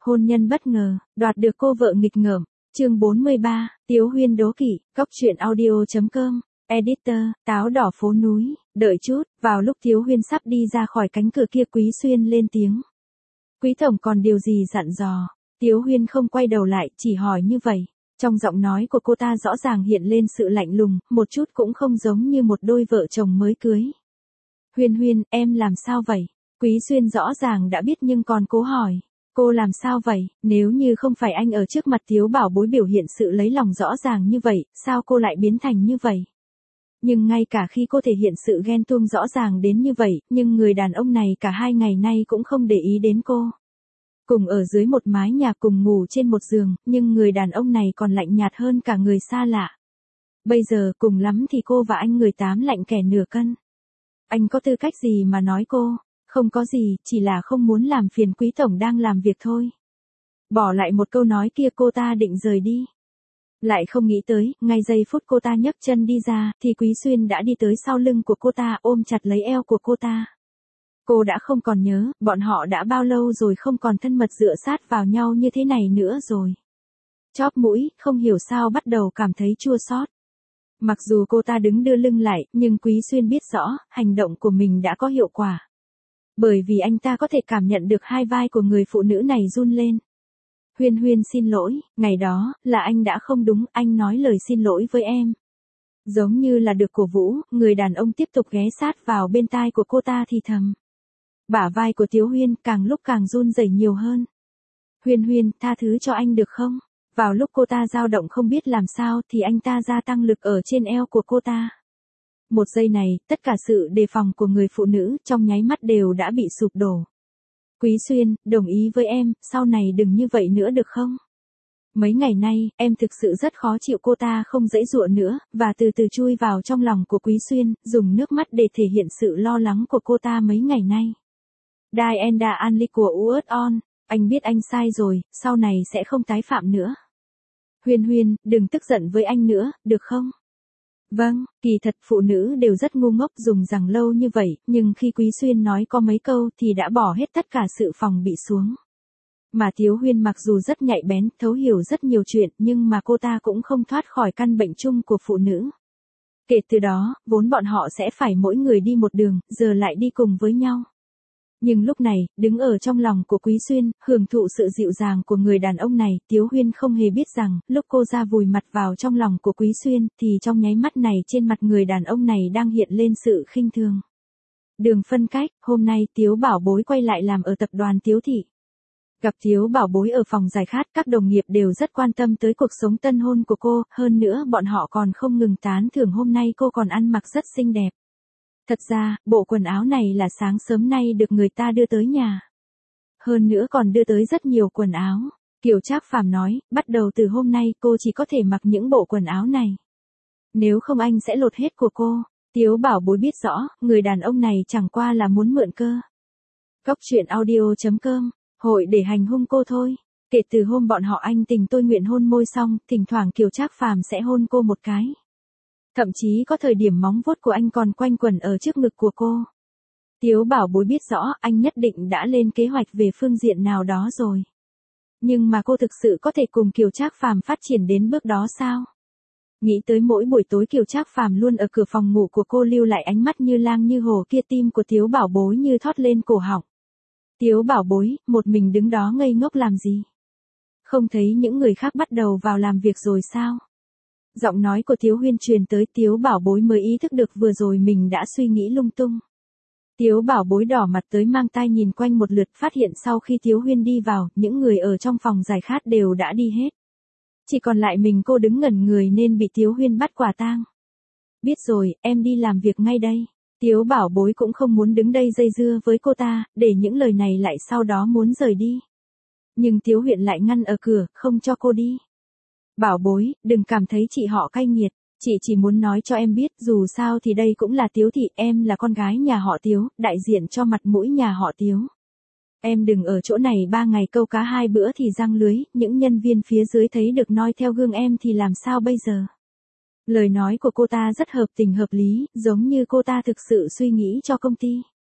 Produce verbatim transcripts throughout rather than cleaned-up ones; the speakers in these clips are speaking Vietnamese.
Hôn nhân bất ngờ, đoạt được cô vợ nghịch ngợm. Chương bốn mươi ba, Tiếu Huyên đố kỵ, Cóc truyện audio chấm com, editor, táo đỏ phố núi, đợi chút, vào lúc Tiếu Huyên sắp đi ra khỏi cánh cửa kia Quý Xuyên lên tiếng. Quý tổng còn điều gì dặn dò? Tiếu Huyên không quay đầu lại, chỉ hỏi như vậy. Trong giọng nói của cô ta rõ ràng hiện lên sự lạnh lùng, một chút cũng không giống như một đôi vợ chồng mới cưới. Huyên Huyên, em làm sao vậy? Quý Xuyên rõ ràng đã biết nhưng còn cố hỏi. Cô làm sao vậy? Nếu như không phải anh ở trước mặt Tiếu Bảo Bối biểu hiện sự lấy lòng rõ ràng như vậy, sao cô lại biến thành như vậy? Nhưng ngay cả khi cô thể hiện sự ghen tuông rõ ràng đến như vậy, nhưng người đàn ông này cả hai ngày nay cũng không để ý đến cô. Cùng ở dưới một mái nhà cùng ngủ trên một giường, nhưng người đàn ông này còn lạnh nhạt hơn cả người xa lạ. Bây giờ cùng lắm thì cô và anh người tám lạnh kẻ nửa cân. Anh có tư cách gì mà nói cô? Không có gì, chỉ là không muốn làm phiền Quý tổng đang làm việc thôi. Bỏ lại một câu nói kia cô ta định rời đi. Lại không nghĩ tới, ngay giây phút cô ta nhấc chân đi ra, thì Quý Xuyên đã đi tới sau lưng của cô ta ôm chặt lấy eo của cô ta. Cô đã không còn nhớ, bọn họ đã bao lâu rồi không còn thân mật dựa sát vào nhau như thế này nữa rồi. Chóp mũi, không hiểu sao bắt đầu cảm thấy chua xót. Mặc dù cô ta đứng đưa lưng lại, nhưng Quý Xuyên biết rõ, hành động của mình đã có hiệu quả. Bởi vì anh ta có thể cảm nhận được hai vai của người phụ nữ này run lên. Huyên Huyên xin lỗi, ngày đó, là anh đã không đúng, anh nói lời xin lỗi với em. Giống như là được cổ vũ, người đàn ông tiếp tục ghé sát vào bên tai của cô ta thì thầm. Bả vai của Tiếu Huyên càng lúc càng run rẩy nhiều hơn. Huyên Huyên, tha thứ cho anh được không? Vào lúc cô ta dao động không biết làm sao thì anh ta gia tăng lực ở trên eo của cô ta. Một giây này, tất cả sự đề phòng của người phụ nữ trong nháy mắt đều đã bị sụp đổ. Quý Xuyên, đồng ý với em, sau này đừng như vậy nữa được không? Mấy ngày nay, em thực sự rất khó chịu. Cô ta không giãy giụa nữa, và từ từ chui vào trong lòng của Quý Xuyên, dùng nước mắt để thể hiện sự lo lắng của cô ta mấy ngày nay. Diana Anli của u ét On, anh biết anh sai rồi, sau này sẽ không tái phạm nữa. Huyên Huyên, đừng tức giận với anh nữa, được không? Vâng, kỳ thật phụ nữ đều rất ngu ngốc dùng rằng lâu như vậy, nhưng khi Quý Xuyên nói có mấy câu thì đã bỏ hết tất cả sự phòng bị xuống. Mà Tiếu Huyên mặc dù rất nhạy bén, thấu hiểu rất nhiều chuyện, nhưng mà cô ta cũng không thoát khỏi căn bệnh chung của phụ nữ. Kể từ đó, vốn bọn họ sẽ phải mỗi người đi một đường, giờ lại đi cùng với nhau. Nhưng lúc này, đứng ở trong lòng của Quý Xuyên, hưởng thụ sự dịu dàng của người đàn ông này, Tiếu Huyên không hề biết rằng, lúc cô ra vùi mặt vào trong lòng của Quý Xuyên, thì trong nháy mắt này trên mặt người đàn ông này đang hiện lên sự khinh thường. Đường phân cách, hôm nay Tiếu Bảo Bối quay lại làm ở tập đoàn Tiếu Thị. Gặp Tiếu Bảo Bối ở phòng giải khát, các đồng nghiệp đều rất quan tâm tới cuộc sống tân hôn của cô, hơn nữa bọn họ còn không ngừng tán thưởng hôm nay cô còn ăn mặc rất xinh đẹp. Thật ra, bộ quần áo này là sáng sớm nay được người ta đưa tới nhà. Hơn nữa còn đưa tới rất nhiều quần áo. Kiều Trác Phàm nói, bắt đầu từ hôm nay cô chỉ có thể mặc những bộ quần áo này. Nếu không anh sẽ lột hết của cô. Tiếu Bảo Bối biết rõ, người đàn ông này chẳng qua là muốn mượn cơ. Cóc truyện audio chấm com, hội để hành hung cô thôi. Kể từ hôm bọn họ anh tình tôi nguyện hôn môi xong, thỉnh thoảng Kiều Trác Phàm sẽ hôn cô một cái. Thậm chí có thời điểm móng vuốt của anh còn quanh quẩn ở trước ngực của cô. Tiếu Bảo Bối biết rõ anh nhất định đã lên kế hoạch về phương diện nào đó rồi. Nhưng mà cô thực sự có thể cùng Kiều Trác Phàm phát triển đến bước đó sao? Nghĩ tới mỗi buổi tối Kiều Trác Phàm luôn ở cửa phòng ngủ của cô lưu lại ánh mắt như lang như hồ kia, tim của Tiếu Bảo Bối như thót lên cổ họng. Tiếu Bảo Bối, một mình đứng đó ngây ngốc làm gì? Không thấy những người khác bắt đầu vào làm việc rồi sao? Giọng nói của Tiếu Huyên truyền tới, Tiếu Bảo Bối mới ý thức được vừa rồi mình đã suy nghĩ lung tung. Tiếu Bảo Bối đỏ mặt tới mang tai nhìn quanh một lượt, phát hiện sau khi Tiếu Huyên đi vào, những người ở trong phòng giải khát đều đã đi hết. Chỉ còn lại mình cô đứng ngẩn người nên bị Tiếu Huyên bắt quả tang. Biết rồi, em đi làm việc ngay đây. Tiếu Bảo Bối cũng không muốn đứng đây dây dưa với cô ta, để những lời này lại sau đó muốn rời đi. Nhưng Tiếu Huyên lại ngăn ở cửa, không cho cô đi. Bảo Bối, đừng cảm thấy chị họ cay nghiệt, chị chỉ muốn nói cho em biết, dù sao thì đây cũng là Tiếu Thị, em là con gái nhà họ Tiếu, đại diện cho mặt mũi nhà họ Tiếu. Em đừng ở chỗ này ba ngày câu cá hai bữa thì răng lưới, những nhân viên phía dưới thấy được noi theo gương em thì làm sao bây giờ? Lời nói của cô ta rất hợp tình hợp lý, giống như cô ta thực sự suy nghĩ cho công ty.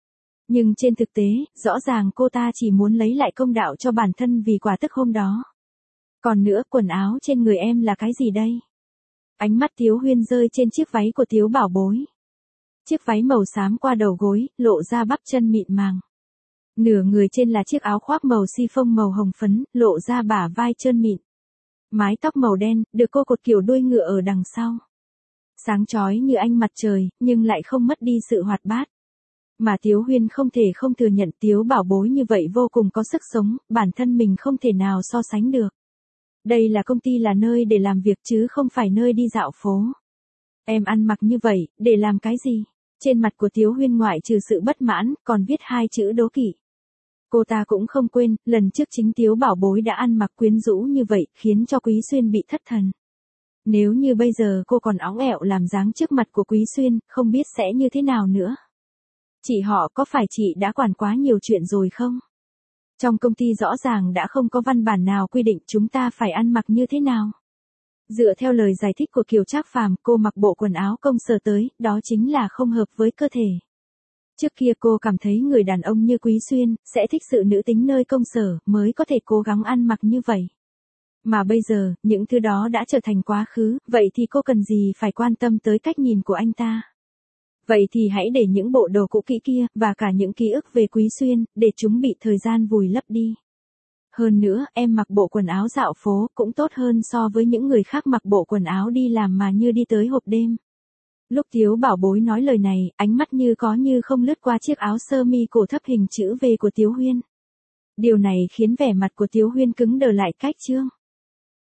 Nhưng trên thực tế, rõ ràng cô ta chỉ muốn lấy lại công đạo cho bản thân vì quả tức hôm đó. Còn nữa, quần áo trên người em là cái gì đây? Ánh mắt Tiếu Huyên rơi trên chiếc váy của Tiếu Bảo Bối. Chiếc váy màu xám qua đầu gối, lộ ra bắp chân mịn màng. Nửa người trên là chiếc áo khoác màu si phông màu hồng phấn, lộ ra bả vai trơn mịn. Mái tóc màu đen, được cô cột kiểu đuôi ngựa ở đằng sau. Sáng chói như ánh mặt trời, nhưng lại không mất đi sự hoạt bát. Mà Tiếu Huyên không thể không thừa nhận Tiếu Bảo Bối như vậy vô cùng có sức sống, bản thân mình không thể nào so sánh được. Đây là công ty, là nơi để làm việc chứ không phải nơi đi dạo phố. Em ăn mặc như vậy, để làm cái gì? Trên mặt của Tiếu Huyên ngoại trừ sự bất mãn, còn viết hai chữ đố kỵ. Cô ta cũng không quên, lần trước chính Tiếu Bảo Bối đã ăn mặc quyến rũ như vậy, khiến cho Quý Xuyên bị thất thần. Nếu như bây giờ cô còn óng ẹo làm dáng trước mặt của Quý Xuyên, không biết sẽ như thế nào nữa. Chị họ, có phải chị đã quản quá nhiều chuyện rồi không? Trong công ty rõ ràng đã không có văn bản nào quy định chúng ta phải ăn mặc như thế nào. Dựa theo lời giải thích của Kiều Trác Phàm, cô mặc bộ quần áo công sở tới, đó chính là không hợp với cơ thể. Trước kia cô cảm thấy người đàn ông như Quý Xuyên, sẽ thích sự nữ tính nơi công sở, mới có thể cố gắng ăn mặc như vậy. Mà bây giờ, những thứ đó đã trở thành quá khứ, vậy thì cô cần gì phải quan tâm tới cách nhìn của anh ta? Vậy thì hãy để những bộ đồ cũ kỹ kia, và cả những ký ức về Quý Xuyên, để chúng bị thời gian vùi lấp đi. Hơn nữa, em mặc bộ quần áo dạo phố, cũng tốt hơn so với những người khác mặc bộ quần áo đi làm mà như đi tới hộp đêm. Lúc Tiếu Bảo Bối nói lời này, ánh mắt như có như không lướt qua chiếc áo sơ mi cổ thấp hình chữ V của Tiếu Huyên. Điều này khiến vẻ mặt của Tiếu Huyên cứng đờ lại cách chương.